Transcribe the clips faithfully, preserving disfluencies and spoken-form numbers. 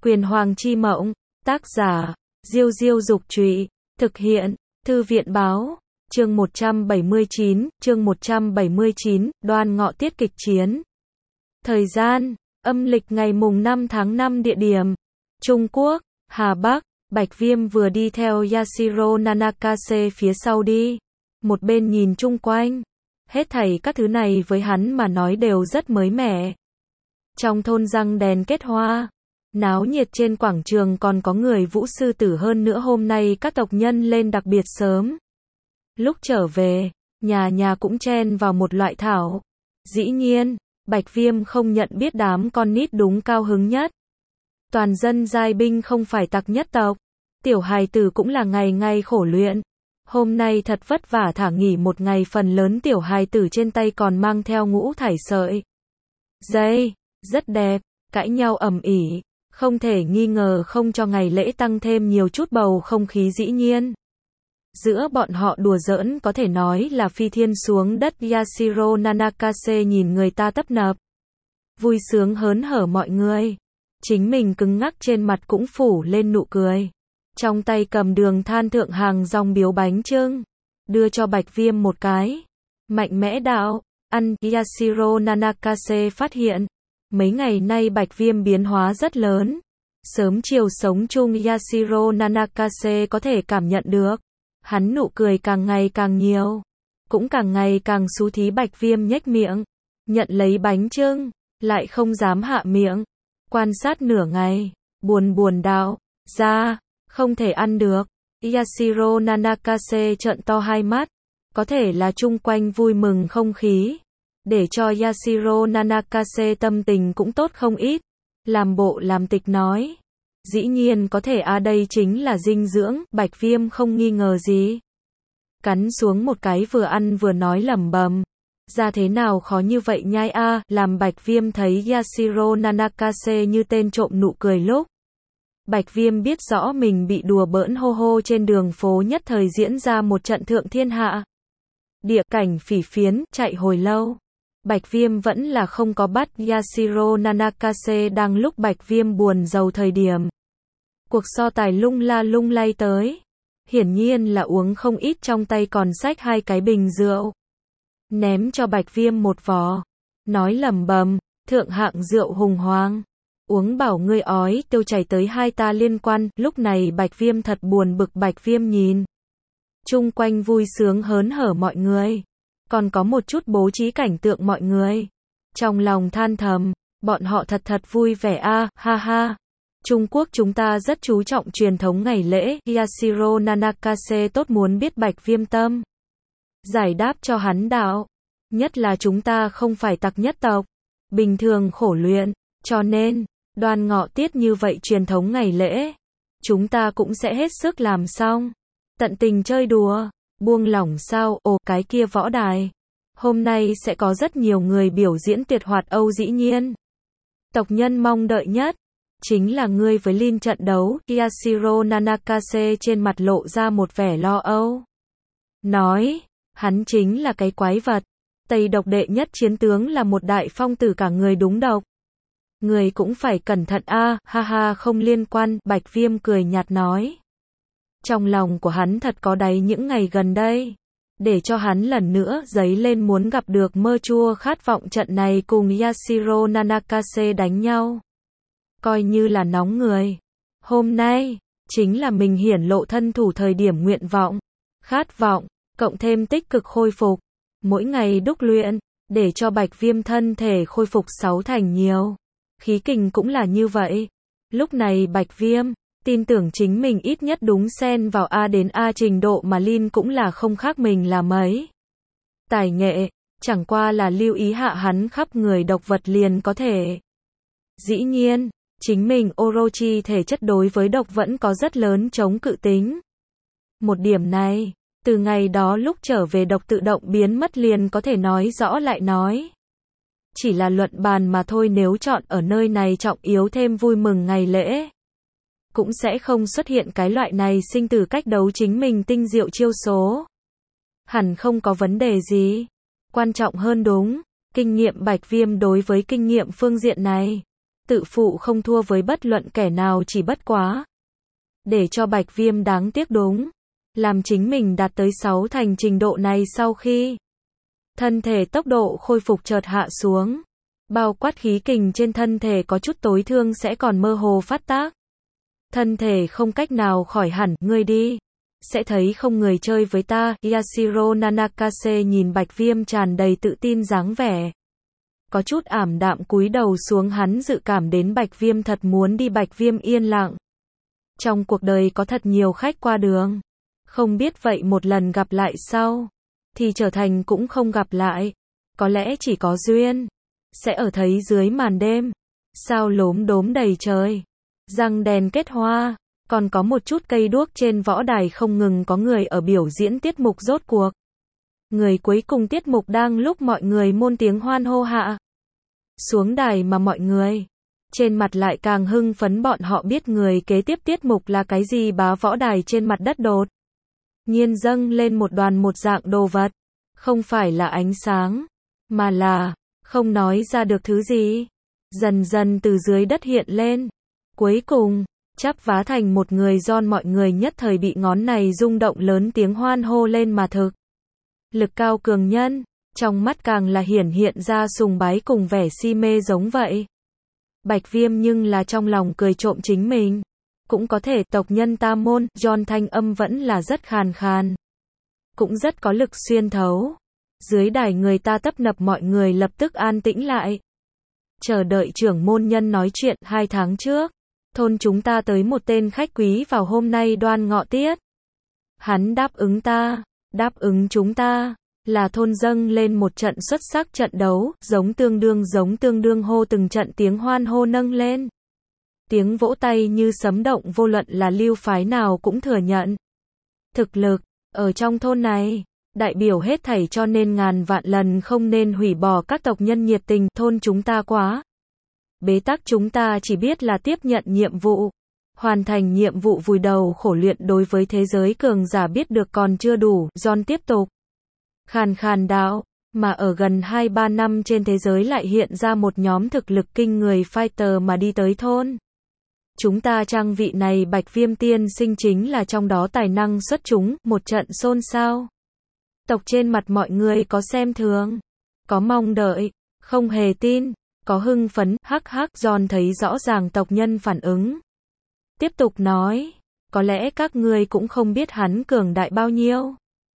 Quyền Hoàng chi mộng, tác giả, Diêu Diêu Dục Trụy, thực hiện, Thư viện Báo, chương một trăm bảy mươi chín, chương một trăm bảy mươi chín, Đoan Ngọ tiết kịch chiến. Thời gian, âm lịch ngày mùng năm tháng năm, địa điểm, Trung Quốc, Hà Bắc. Bạch Viêm vừa đi theo Yashiro Nanakase phía sau đi, một bên nhìn chung quanh. Hết thảy các thứ này với hắn mà nói đều rất mới mẻ. Trong thôn răng đèn kết hoa, náo nhiệt trên quảng trường, còn có người vũ sư tử, hơn nữa hôm nay các tộc nhân lên đặc biệt sớm. Lúc trở về, nhà nhà cũng chen vào một loại thảo. Dĩ nhiên, Bạch Viêm không nhận biết đám con nít đúng cao hứng nhất. Toàn dân giai binh không phải tặc nhất tộc. Tiểu hài tử cũng là ngày ngày khổ luyện. Hôm nay thật vất vả thả nghỉ một ngày, phần lớn tiểu hài tử trên tay còn mang theo ngũ thải sợi dây, rất đẹp, cãi nhau ầm ĩ, không thể nghi ngờ không cho ngày lễ tăng thêm nhiều chút bầu không khí. Dĩ nhiên, giữa bọn họ đùa giỡn có thể nói là phi thiên xuống đất. Yashiro Nanakase nhìn người ta tấp nập, vui sướng hớn hở mọi người, chính mình cứng ngắc trên mặt cũng phủ lên nụ cười. Trong tay cầm đường than thượng hàng dòng biếu bánh chưng, đưa cho Bạch Viêm một cái. Mạnh mẽ đạo, ăn. Yashiro Nanakase phát hiện, mấy ngày nay Bạch Viêm biến hóa rất lớn. Sớm chiều sống chung, Yashiro Nanakase có thể cảm nhận được. Hắn nụ cười càng ngày càng nhiều, cũng càng ngày càng xú thí. Bạch Viêm nhếch miệng, nhận lấy bánh chưng, lại không dám hạ miệng. Quan sát nửa ngày, buồn buồn đạo, ra, không thể ăn được. Yashiro Nanakase trợn to hai mắt, có thể là chung quanh vui mừng không khí, để cho Yashiro Nanakase tâm tình cũng tốt không ít. Làm bộ làm tịch nói, dĩ nhiên có thể a, đây chính là dinh dưỡng. Bạch Viêm không nghi ngờ gì, cắn xuống một cái vừa ăn vừa nói lẩm bẩm, ra thế nào khó như vậy nhai a. Làm Bạch Viêm thấy Yashiro Nanakase như tên trộm nụ cười lúc Bạch Viêm biết rõ mình bị đùa bỡn. Hô hô, trên đường phố nhất thời diễn ra một trận thượng thiên hạ địa cảnh phỉ phiến. Chạy hồi lâu, Bạch Viêm vẫn là không có bắt Yashiro Nanakase. Đang lúc Bạch Viêm buồn rầu thời điểm, cuộc so tài lung la lung lay tới. Hiển nhiên là uống không ít, trong tay còn xách hai cái bình rượu, ném cho Bạch Viêm một vò, nói lẩm bẩm, thượng hạng rượu hùng hoàng, uống bảo ngươi ói tiêu chảy tới hai ta liên quan. Lúc này Bạch Viêm thật buồn bực. Bạch Viêm nhìn chung quanh vui sướng hớn hở mọi người, còn có một chút bố trí cảnh tượng mọi người, trong lòng than thầm, bọn họ thật thật vui vẻ a, ha ha. Trung Quốc chúng ta rất chú trọng truyền thống ngày lễ. Yashiro Nanakase tốt muốn biết Bạch Viêm tâm giải đáp cho hắn đạo, nhất là chúng ta không phải tặc nhất tộc, bình thường khổ luyện, cho nên Đoan Ngọ tiết như vậy truyền thống ngày lễ, chúng ta cũng sẽ hết sức làm xong, tận tình chơi đùa, buông lỏng sao. Ồ, cái kia võ đài, hôm nay sẽ có rất nhiều người biểu diễn tuyệt hoạt Âu. Dĩ nhiên, tộc nhân mong đợi nhất chính là ngươi với Lin trận đấu. Yashiro Nanakase trên mặt lộ ra một vẻ lo âu, nói, hắn chính là cái quái vật, Tây độc đệ nhất chiến tướng, là một đại phong tử, cả người đúng độc. Người cũng phải cẩn thận a, ha ha. Không liên quan. Bạch Viêm cười nhạt nói, trong lòng của hắn thật có đáy. Những ngày gần đây, để cho hắn lần nữa dấy lên muốn gặp được mơ chua khát vọng trận này cùng Yashiro Nanakase đánh nhau, coi như là nóng người. Hôm nay chính là mình hiển lộ thân thủ thời điểm. Nguyện vọng, khát vọng, cộng thêm tích cực khôi phục, mỗi ngày đúc luyện, để cho Bạch Viêm thân thể khôi phục sáu thành nhiều. Khí kình cũng là như vậy. Lúc này Bạch Viêm tin tưởng chính mình ít nhất đúng xen vào A đến A trình độ mà Lin cũng là không khác mình là mấy. Tài nghệ, chẳng qua là lưu ý hạ hắn khắp người độc vật liền có thể. Dĩ nhiên, chính mình Orochi thể chất đối với độc vẫn có rất lớn chống cự tính. Một điểm này, từ ngày đó lúc trở về độc tự động biến mất liền có thể nói rõ. Lại nói, chỉ là luận bàn mà thôi, nếu chọn ở nơi này trọng yếu thêm vui mừng ngày lễ, cũng sẽ không xuất hiện cái loại này sinh tử cách đấu. Chính mình tinh diệu chiêu số, hẳn không có vấn đề gì. Quan trọng hơn đúng, kinh nghiệm. Bạch Viêm đối với kinh nghiệm phương diện này tự phụ không thua với bất luận kẻ nào, chỉ bất quá. Để cho Bạch Viêm đáng tiếc đúng. Làm chính mình đạt tới sáu thành trình độ này sau khi thân thể tốc độ khôi phục chợt hạ xuống. Bao quát khí kình trên thân thể có chút tối thương sẽ còn mơ hồ phát tác. Thân thể không cách nào khỏi hẳn, ngươi đi. Sẽ thấy không người chơi với ta. Yashiro Nanakase nhìn Bạch Viêm tràn đầy tự tin dáng vẻ. Có chút ảm đạm cúi đầu xuống, hắn dự cảm đến Bạch Viêm thật muốn đi. Bạch Viêm yên lặng. Trong cuộc đời có thật nhiều khách qua đường. Không biết vậy một lần gặp lại sau, thì trở thành cũng không gặp lại. Có lẽ chỉ có duyên. Sẽ ở thấy dưới màn đêm. Sao lốm đốm đầy trời. Răng đèn kết hoa. Còn có một chút cây đuốc trên võ đài không ngừng có người ở biểu diễn tiết mục rốt cuộc. Người cuối cùng tiết mục đang lúc mọi người môn tiếng hoan hô hạ. Xuống đài mà mọi người trên mặt lại càng hưng phấn, bọn họ biết người kế tiếp tiết mục là cái gì. Bá võ đài trên mặt đất đột nhiên dâng lên một đoàn một dạng đồ vật. Không phải là ánh sáng, mà là không nói ra được thứ gì. Dần dần từ dưới đất hiện lên. Cuối cùng chắp vá thành một người giòn, mọi người nhất thời bị ngón này rung động, lớn tiếng hoan hô lên mà thực. Lực cao cường nhân, trong mắt càng là hiển hiện ra sùng bái cùng vẻ si mê giống vậy. Bạch Viêm nhưng là trong lòng cười trộm chính mình. Cũng có thể tộc nhân tam môn, John thanh âm vẫn là rất khàn khàn. Cũng rất có lực xuyên thấu. Dưới đài người ta tấp nập, mọi người lập tức an tĩnh lại. Chờ đợi trưởng môn nhân nói chuyện. Hai tháng trước, thôn chúng ta tới một tên khách quý vào hôm nay đoan ngọ tiết. Hắn đáp ứng ta, đáp ứng chúng ta, là thôn dâng lên một trận xuất sắc trận đấu, giống tương đương giống tương đương hô từng trận tiếng hoan hô nâng lên. Tiếng vỗ tay như sấm động, vô luận là lưu phái nào cũng thừa nhận. Thực lực, ở trong thôn này, đại biểu hết thảy, cho nên ngàn vạn lần không nên hủy bỏ các tộc nhân nhiệt tình. Thôn chúng ta quá bế tắc, chúng ta chỉ biết là tiếp nhận nhiệm vụ. Hoàn thành nhiệm vụ, vùi đầu khổ luyện, đối với thế giới cường giả biết được còn chưa đủ. John tiếp tục khàn khàn đạo, mà ở gần hai ba năm trên thế giới lại hiện ra một nhóm thực lực kinh người fighter mà đi tới thôn chúng ta. Trang vị này Bạch Viêm tiên sinh chính là trong đó, tài năng xuất chúng. Một trận xôn xao. Tộc trên mặt mọi người có xem thường, có mong đợi, không hề tin, có hưng phấn. Hắc hắc. John thấy rõ ràng tộc nhân phản ứng, tiếp tục nói, có lẽ các ngươi cũng không biết hắn cường đại bao nhiêu.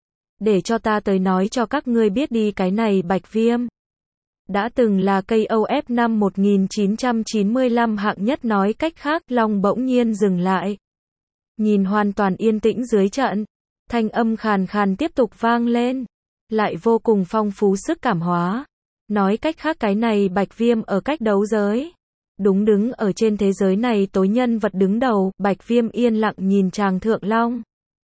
Để cho ta tới nói cho các ngươi biết đi. Cái này Bạch Viêm đã từng là ca o ép năm một nghìn chín trăm chín mươi lăm hạng nhất. Nói cách khác, Long bỗng nhiên dừng lại. Nhìn hoàn toàn yên tĩnh dưới trận. Thanh âm khàn khàn tiếp tục vang lên. Lại vô cùng phong phú sức cảm hóa. Nói cách khác, cái này Bạch Viêm ở cách đấu giới. Đúng đứng ở trên thế giới này tối nhân vật đứng đầu. Bạch Viêm yên lặng nhìn chàng thượng Long.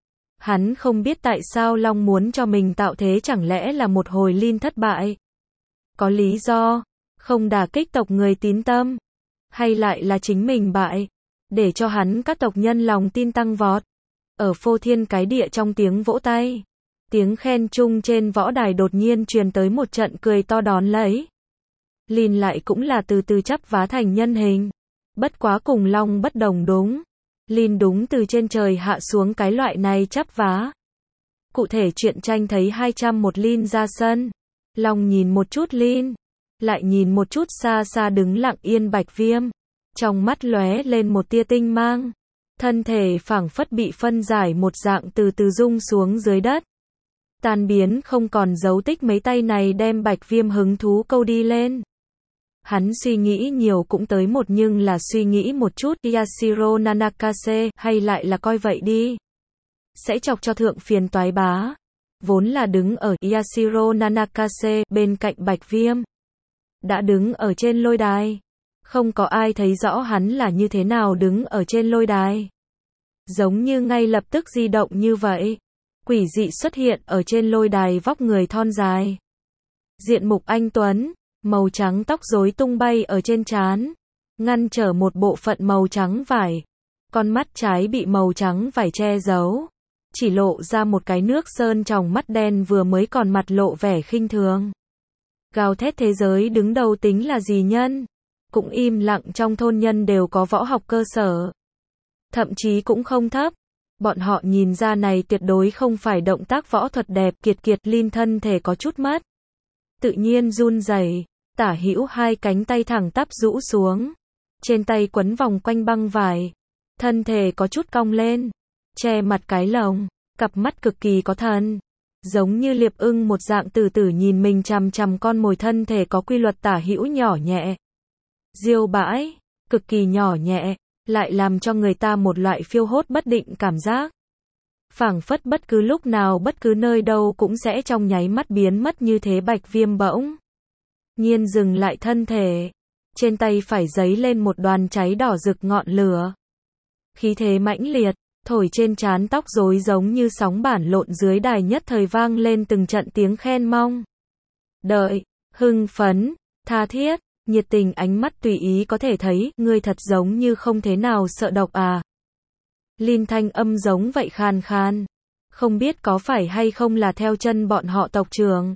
Hắn không biết tại sao Long muốn cho mình tạo thế, chẳng lẽ là một hồi liên thất bại. Có lý do, không đả kích tộc người tín tâm. Hay lại là chính mình bại, để cho hắn các tộc nhân lòng tin tăng vọt. Ở phô thiên cái địa trong tiếng vỗ tay, tiếng khen chung trên võ đài đột nhiên truyền tới một trận cười to đón lấy. Lin lại cũng là từ từ chắp vá thành nhân hình. Bất quá cùng Long bất đồng đúng. Lin đúng từ trên trời hạ xuống cái loại này chắp vá. Cụ thể chuyện tranh thấy hai trăm một Lin ra sân. Long nhìn một chút Lin, lại nhìn một chút xa xa đứng lặng yên Bạch Viêm. Trong mắt lóe lên một tia tinh mang. Thân thể phảng phất bị phân giải một dạng, từ từ rung xuống dưới đất. Tan biến không còn dấu tích. Mấy tay này đem Bạch Viêm hứng thú câu đi lên. Hắn suy nghĩ nhiều cũng tới một, nhưng là suy nghĩ một chút. Yashiro Nanakase, hay lại là coi vậy đi, sẽ chọc cho thượng phiền toái bá. Vốn là đứng ở Yashiro Nanakase bên cạnh Bạch Viêm, đã đứng ở trên lôi đài. Không có ai thấy rõ hắn là như thế nào đứng ở trên lôi đài. Giống như ngay lập tức di động như vậy. Quỷ dị xuất hiện ở trên lôi đài, vóc người thon dài, diện mục anh tuấn, màu trắng tóc rối tung bay ở trên trán, ngăn trở một bộ phận màu trắng vải. Con mắt trái bị màu trắng vải che giấu, chỉ lộ ra một cái nước sơn tròng mắt đen, vừa mới còn mặt lộ vẻ khinh thường. Gào thét thế giới đứng đầu tính là gì nhân? cũng im lặng, trong thôn nhân đều có võ học cơ sở. Thậm chí cũng không thấp. Bọn họ nhìn ra này tuyệt đối không phải động tác võ thuật đẹp. Kiệt Kiệt Linh thân thể có chút mất tự nhiên run rẩy, tả hữu hai cánh tay thẳng tắp rũ xuống, trên tay quấn vòng quanh băng vải, thân thể có chút cong lên, che mặt cái lồng, cặp mắt cực kỳ có thần, giống như liệp ưng một dạng, từ từ nhìn mình chằm chằm con mồi, thân thể có quy luật tả hữu nhỏ nhẹ, diêu bãi, cực kỳ nhỏ nhẹ, lại làm cho người ta một loại phiêu hốt bất định cảm giác. Phảng phất bất cứ lúc nào, bất cứ nơi đâu cũng sẽ trong nháy mắt biến mất như thế. Bạch Viêm bỗng nhiên dừng lại thân thể, trên tay phải giấy lên một đoàn cháy đỏ rực ngọn lửa. Khí thế mãnh liệt, thổi trên trán, tóc rối giống như sóng bản lộn, dưới đài nhất thời vang lên từng trận tiếng khen mong đợi, hưng phấn, tha thiết, nhiệt tình, ánh mắt tùy ý có thể thấy, ngươi thật giống như không thế nào sợ độc à. Linh thanh âm giống vậy khan khan, không biết có phải hay không là theo chân bọn họ tộc trưởng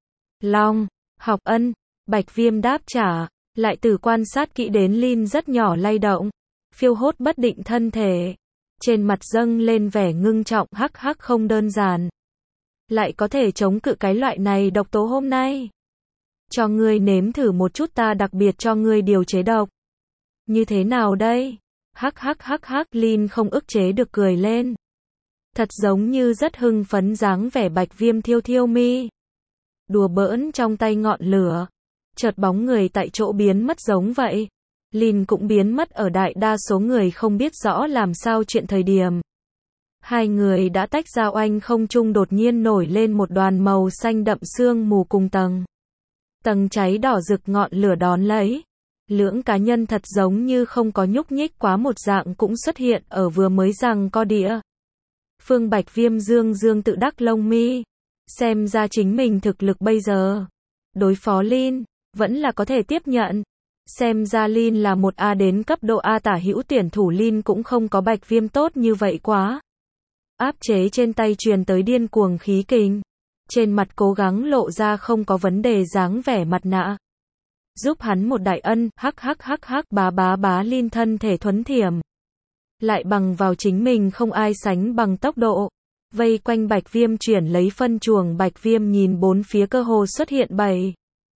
Long học ân. Bạch Viêm đáp trả, lại từ quan sát kỹ đến Linh rất nhỏ lay động, phiêu hốt bất định thân thể, trên mặt dâng lên vẻ ngưng trọng. Hắc hắc, không đơn giản, lại có thể chống cự cái loại này độc tố. Hôm nay cho ngươi nếm thử một chút, ta đặc biệt cho ngươi điều chế độc. Như thế nào đây? Hắc hắc hắc hắc, Linh không ức chế được cười lên, thật giống như rất hưng phấn dáng vẻ. Bạch Viêm thiêu thiêu mi, đùa bỡn trong tay ngọn lửa, chợt bóng người tại chỗ biến mất giống vậy. Linh cũng biến mất ở đại đa số người không biết rõ làm sao chuyện thời điểm. Hai người đã tách ra, oanh không trung đột nhiên nổi lên một đoàn màu xanh đậm sương mù cùng tầng tầng cháy đỏ rực ngọn lửa đón lấy. Lưỡng cá nhân thật giống như không có nhúc nhích quá một dạng cũng xuất hiện ở vừa mới rằng co địa phương. Bạch Viêm dương dương tự đắc lông mi, xem ra chính mình thực lực bây giờ đối phó Linh vẫn là có thể tiếp nhận. Xem ra Linh là một A đến cấp độ A tả hữu tuyển thủ. Linh cũng không có Bạch Viêm tốt như vậy quá. Áp chế trên tay truyền tới điên cuồng khí kình, trên mặt cố gắng lộ ra không có vấn đề dáng vẻ mặt nạ. Giúp hắn một đại ân. Hắc hắc hắc hắc, bá bá bá. Linh thân thể thuấn thiểm, lại bằng vào chính mình không ai sánh bằng tốc độ, vây quanh Bạch Viêm chuyển lấy phân chuồng. Bạch Viêm nhìn bốn phía, cơ hồ xuất hiện bảy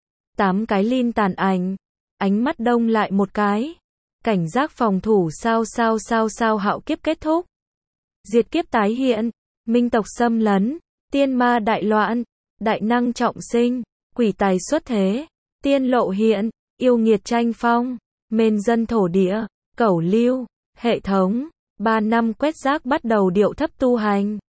tám cái Linh tàn ảnh, ánh mắt đông lại một cái, cảnh giác phòng thủ. Sao sao sao sao, hạo kiếp kết thúc, diệt kiếp tái hiện, minh tộc xâm lấn, tiên ma đại loạn, đại năng trọng sinh, quỷ tài xuất thế, tiên lộ hiện, yêu nghiệt tranh phong, mên dân thổ địa, cẩu lưu, hệ thống, ba năm quét rác bắt đầu điệu thấp tu hành.